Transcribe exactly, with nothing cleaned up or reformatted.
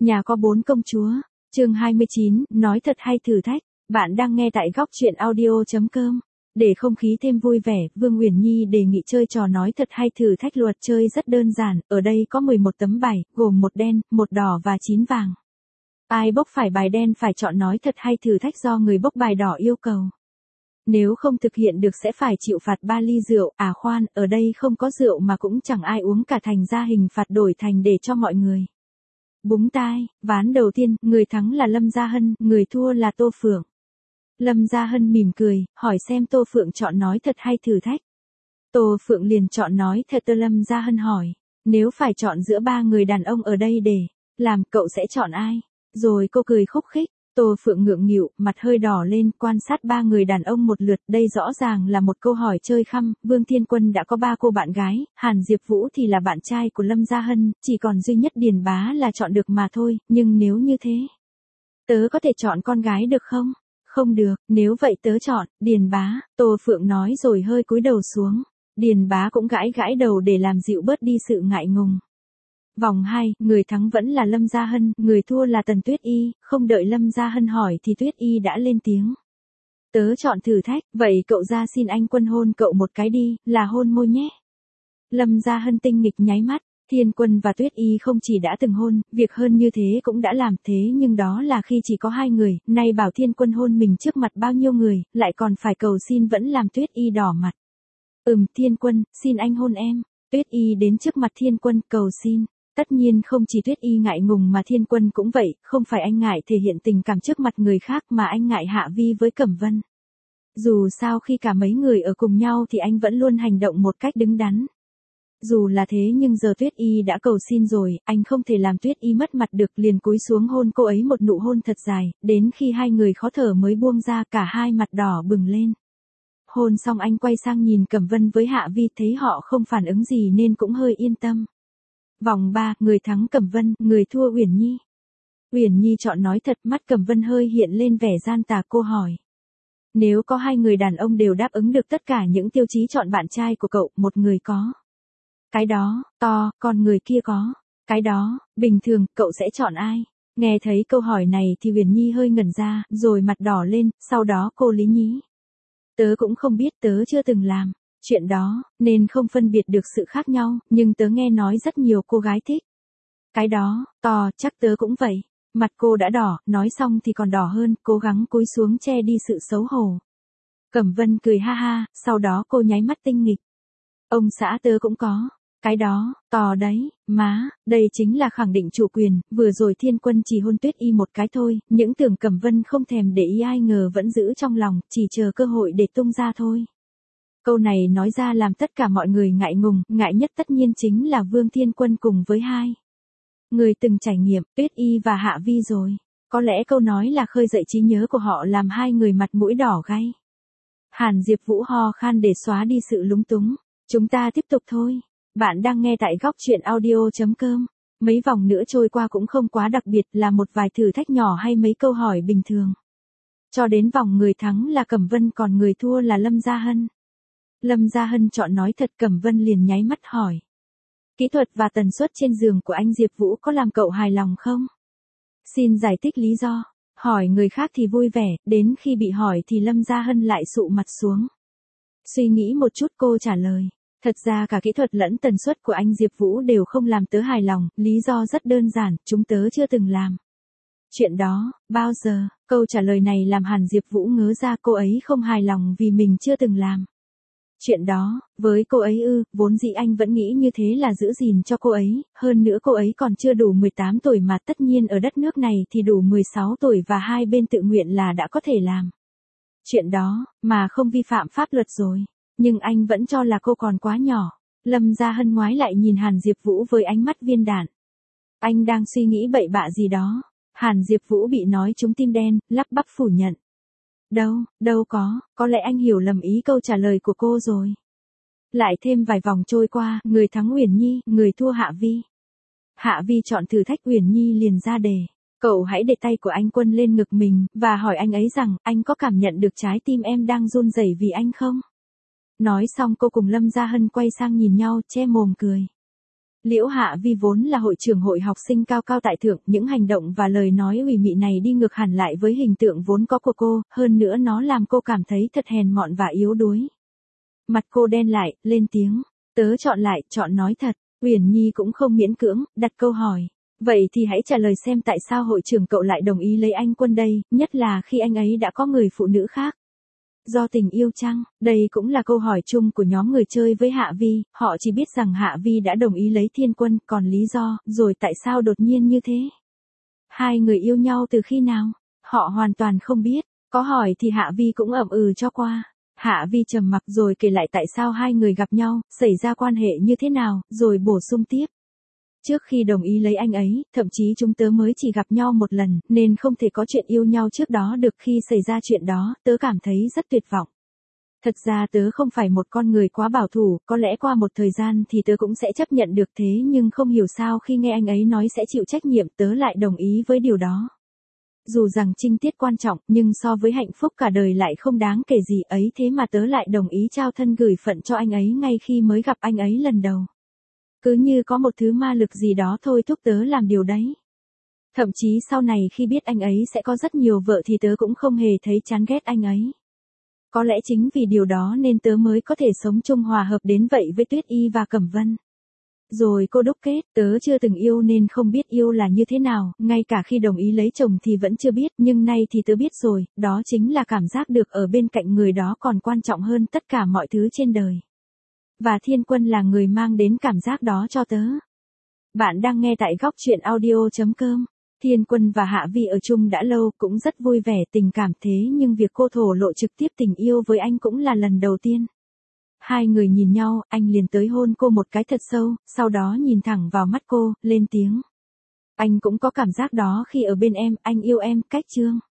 Nhà có bốn công chúa. Chương hai mươi chín, nói thật hay thử thách. Bạn đang nghe tại góc truyện audio chấm com. Để không khí thêm vui vẻ, Vương Uyển Nhi đề nghị chơi trò nói thật hay thử thách. Luật chơi rất đơn giản, ở đây có mười một tấm bài, gồm một đen, một đỏ và chín vàng. Ai bốc phải bài đen phải chọn nói thật hay thử thách do người bốc bài đỏ yêu cầu. Nếu không thực hiện được sẽ phải chịu phạt ba ly rượu. À khoan, ở đây không có rượu mà cũng chẳng ai uống cả, thành ra hình phạt đổi thành để cho mọi người búng tai. Ván đầu tiên, người thắng là Lâm Gia Hân, người thua là Tô Phượng. Lâm Gia Hân mỉm cười, hỏi xem Tô Phượng chọn nói thật hay thử thách. Tô Phượng liền chọn nói thật. Lâm Gia Hân hỏi, nếu phải chọn giữa ba người đàn ông ở đây để làm, cậu sẽ chọn ai? Rồi cô cười khúc khích. Tô Phượng ngượng nghịu, mặt hơi đỏ lên, quan sát ba người đàn ông một lượt. Đây rõ ràng là một câu hỏi chơi khăm. Vương Thiên Quân đã có ba cô bạn gái, Hàn Diệp Vũ thì là bạn trai của Lâm Gia Hân, chỉ còn duy nhất Điền Bá là chọn được mà thôi. Nhưng nếu như thế, tớ có thể chọn con gái được không? Không được, nếu vậy tớ chọn Điền Bá, Tô Phượng nói rồi hơi cúi đầu xuống. Điền Bá cũng gãi gãi đầu để làm dịu bớt đi sự ngại ngùng. Vòng hai, người thắng vẫn là Lâm Gia Hân, người thua là Tần Tuyết Y. Không đợi Lâm Gia Hân hỏi thì Tuyết Y đã lên tiếng. Tớ chọn thử thách, vậy cậu ra xin anh Quân hôn cậu một cái đi, là hôn môi nhé. Lâm Gia Hân tinh nghịch nháy mắt. Thiên Quân và Tuyết Y không chỉ đã từng hôn, việc hơn như thế cũng đã làm, thế nhưng đó là khi chỉ có hai người, nay bảo Thiên Quân hôn mình trước mặt bao nhiêu người, lại còn phải cầu xin, vẫn làm Tuyết Y đỏ mặt. Ừm, Thiên Quân, xin anh hôn em. Tuyết Y đến trước mặt Thiên Quân cầu xin. Tất nhiên không chỉ Tuyết Y ngại ngùng mà Thiên Quân cũng vậy, không phải anh ngại thể hiện tình cảm trước mặt người khác mà anh ngại hạ vi với Cẩm Vân. Dù sao khi cả mấy người ở cùng nhau thì anh vẫn luôn hành động một cách đứng đắn. Dù là thế nhưng giờ Tuyết Y đã cầu xin rồi, anh không thể làm Tuyết Y mất mặt được, liền cúi xuống hôn cô ấy một nụ hôn thật dài, đến khi hai người khó thở mới buông ra, cả hai mặt đỏ bừng lên. Hôn xong anh quay sang nhìn Cẩm Vân với Hạ Vi, thấy họ không phản ứng gì nên cũng hơi yên tâm. Vòng ba, người thắng Cẩm Vân, người thua Uyển Nhi. Uyển Nhi chọn nói thật, mắt Cẩm Vân hơi hiện lên vẻ gian tà, cô hỏi. Nếu có hai người đàn ông đều đáp ứng được tất cả những tiêu chí chọn bạn trai của cậu, một người có cái đó, to, còn người kia có cái đó, bình thường, cậu sẽ chọn ai? Nghe thấy câu hỏi này thì Uyển Nhi hơi ngẩn ra, rồi mặt đỏ lên, sau đó cô lý nhí. Tớ cũng không biết, tớ chưa từng làm chuyện đó, nên không phân biệt được sự khác nhau, nhưng tớ nghe nói rất nhiều cô gái thích cái đó, to, chắc tớ cũng vậy. Mặt cô đã đỏ, nói xong thì còn đỏ hơn, cố gắng cúi xuống che đi sự xấu hổ. Cẩm Vân cười ha ha, sau đó cô nháy mắt tinh nghịch. Ông xã tớ cũng có cái đó, to đấy, má, đây chính là khẳng định chủ quyền. Vừa rồi Thiên Quân chỉ hôn Tuyết Y một cái thôi, những tưởng Cẩm Vân không thèm để ý, ai ngờ vẫn giữ trong lòng, chỉ chờ cơ hội để tung ra thôi. Câu này nói ra làm tất cả mọi người ngại ngùng, ngại nhất tất nhiên chính là Vương Thiên Quân cùng với hai người từng trải nghiệm, Tuyết Y và Hạ Vi rồi. Có lẽ câu nói là khơi dậy trí nhớ của họ làm hai người mặt mũi đỏ gay. Hàn Diệp Vũ ho khan để xóa đi sự lúng túng. Chúng ta tiếp tục thôi. Bạn đang nghe tại góc truyện audio chấm com. Mấy vòng nữa trôi qua cũng không quá đặc biệt, là một vài thử thách nhỏ hay mấy câu hỏi bình thường. Cho đến vòng người thắng là Cẩm Vân, còn người thua là Lâm Gia Hân. Lâm Gia Hân chọn nói thật, Cẩm Vân liền nháy mắt hỏi. Kỹ thuật và tần suất trên giường của anh Diệp Vũ có làm cậu hài lòng không? Xin giải thích lý do. Hỏi người khác thì vui vẻ, đến khi bị hỏi thì Lâm Gia Hân lại sụ mặt xuống. Suy nghĩ một chút cô trả lời. Thật ra cả kỹ thuật lẫn tần suất của anh Diệp Vũ đều không làm tớ hài lòng, lý do rất đơn giản, chúng tớ chưa từng làm chuyện đó, bao giờ. Câu trả lời này làm Hàn Diệp Vũ ngớ ra, cô ấy không hài lòng vì mình chưa từng làm chuyện đó. Với cô ấy ư, vốn dĩ anh vẫn nghĩ như thế là giữ gìn cho cô ấy, hơn nữa cô ấy còn chưa đủ mười tám tuổi mà, tất nhiên ở đất nước này thì đủ mười sáu tuổi và hai bên tự nguyện là đã có thể làm chuyện đó, mà không vi phạm pháp luật rồi. Nhưng anh vẫn cho là cô còn quá nhỏ. Lâm Gia Hân ngoái lại nhìn Hàn Diệp Vũ với ánh mắt viên đạn. Anh đang suy nghĩ bậy bạ gì đó. Hàn Diệp Vũ bị nói trúng tim đen, lắp bắp phủ nhận. Đâu, đâu có, có lẽ anh hiểu lầm ý câu trả lời của cô rồi. Lại thêm vài vòng trôi qua, người thắng Uyển Nhi, người thua Hạ Vi. Hạ Vi chọn thử thách, Uyển Nhi liền ra đề. Cậu hãy để tay của anh Quân lên ngực mình, và hỏi anh ấy rằng, anh có cảm nhận được trái tim em đang run rẩy vì anh không? Nói xong cô cùng Lâm Gia Hân quay sang nhìn nhau, che mồm cười. Liễu Hạ Vi vốn là hội trưởng hội học sinh cao cao tại thượng, những hành động và lời nói ủy mị này đi ngược hẳn lại với hình tượng vốn có của cô, hơn nữa nó làm cô cảm thấy thật hèn mọn và yếu đuối. Mặt cô đen lại, lên tiếng, tớ chọn lại, chọn nói thật. Uyển Nhi cũng không miễn cưỡng, đặt câu hỏi. Vậy thì hãy trả lời xem tại sao hội trưởng cậu lại đồng ý lấy anh Quân đây, nhất là khi anh ấy đã có người phụ nữ khác. Do tình yêu chăng? Đây cũng là câu hỏi chung của nhóm người chơi với Hạ Vi, họ chỉ biết rằng Hạ Vi đã đồng ý lấy Thiên Quân, còn lý do, rồi tại sao đột nhiên như thế? Hai người yêu nhau từ khi nào? Họ hoàn toàn không biết, có hỏi thì Hạ Vi cũng ậm ừ cho qua. Hạ Vi trầm mặc rồi kể lại tại sao hai người gặp nhau, xảy ra quan hệ như thế nào, rồi bổ sung tiếp. Trước khi đồng ý lấy anh ấy, thậm chí chúng tớ mới chỉ gặp nhau một lần, nên không thể có chuyện yêu nhau trước đó được. Khi xảy ra chuyện đó, tớ cảm thấy rất tuyệt vọng. Thật ra tớ không phải một con người quá bảo thủ, có lẽ qua một thời gian thì tớ cũng sẽ chấp nhận được, thế nhưng không hiểu sao khi nghe anh ấy nói sẽ chịu trách nhiệm, tớ lại đồng ý với điều đó. Dù rằng trinh tiết quan trọng, nhưng so với hạnh phúc cả đời lại không đáng kể gì ấy, thế mà tớ lại đồng ý trao thân gửi phận cho anh ấy ngay khi mới gặp anh ấy lần đầu. Cứ như có một thứ ma lực gì đó thôi thúc tớ làm điều đấy. Thậm chí sau này khi biết anh ấy sẽ có rất nhiều vợ thì tớ cũng không hề thấy chán ghét anh ấy. Có lẽ chính vì điều đó nên tớ mới có thể sống chung hòa hợp đến vậy với Tuyết Y và Cẩm Vân. Rồi cô đúc kết, tớ chưa từng yêu nên không biết yêu là như thế nào, ngay cả khi đồng ý lấy chồng thì vẫn chưa biết, nhưng nay thì tớ biết rồi, đó chính là cảm giác được ở bên cạnh người đó còn quan trọng hơn tất cả mọi thứ trên đời. Và Thiên Quân là người mang đến cảm giác đó cho tớ. Bạn đang nghe tại góc truyện audio chấm com. Thiên Quân và Hạ Vi ở chung đã lâu, cũng rất vui vẻ tình cảm, thế nhưng việc cô thổ lộ trực tiếp tình yêu với anh cũng là lần đầu tiên. Hai người nhìn nhau, anh liền tới hôn cô một cái thật sâu, sau đó nhìn thẳng vào mắt cô, lên tiếng. Anh cũng có cảm giác đó khi ở bên em, anh yêu em, cách chương.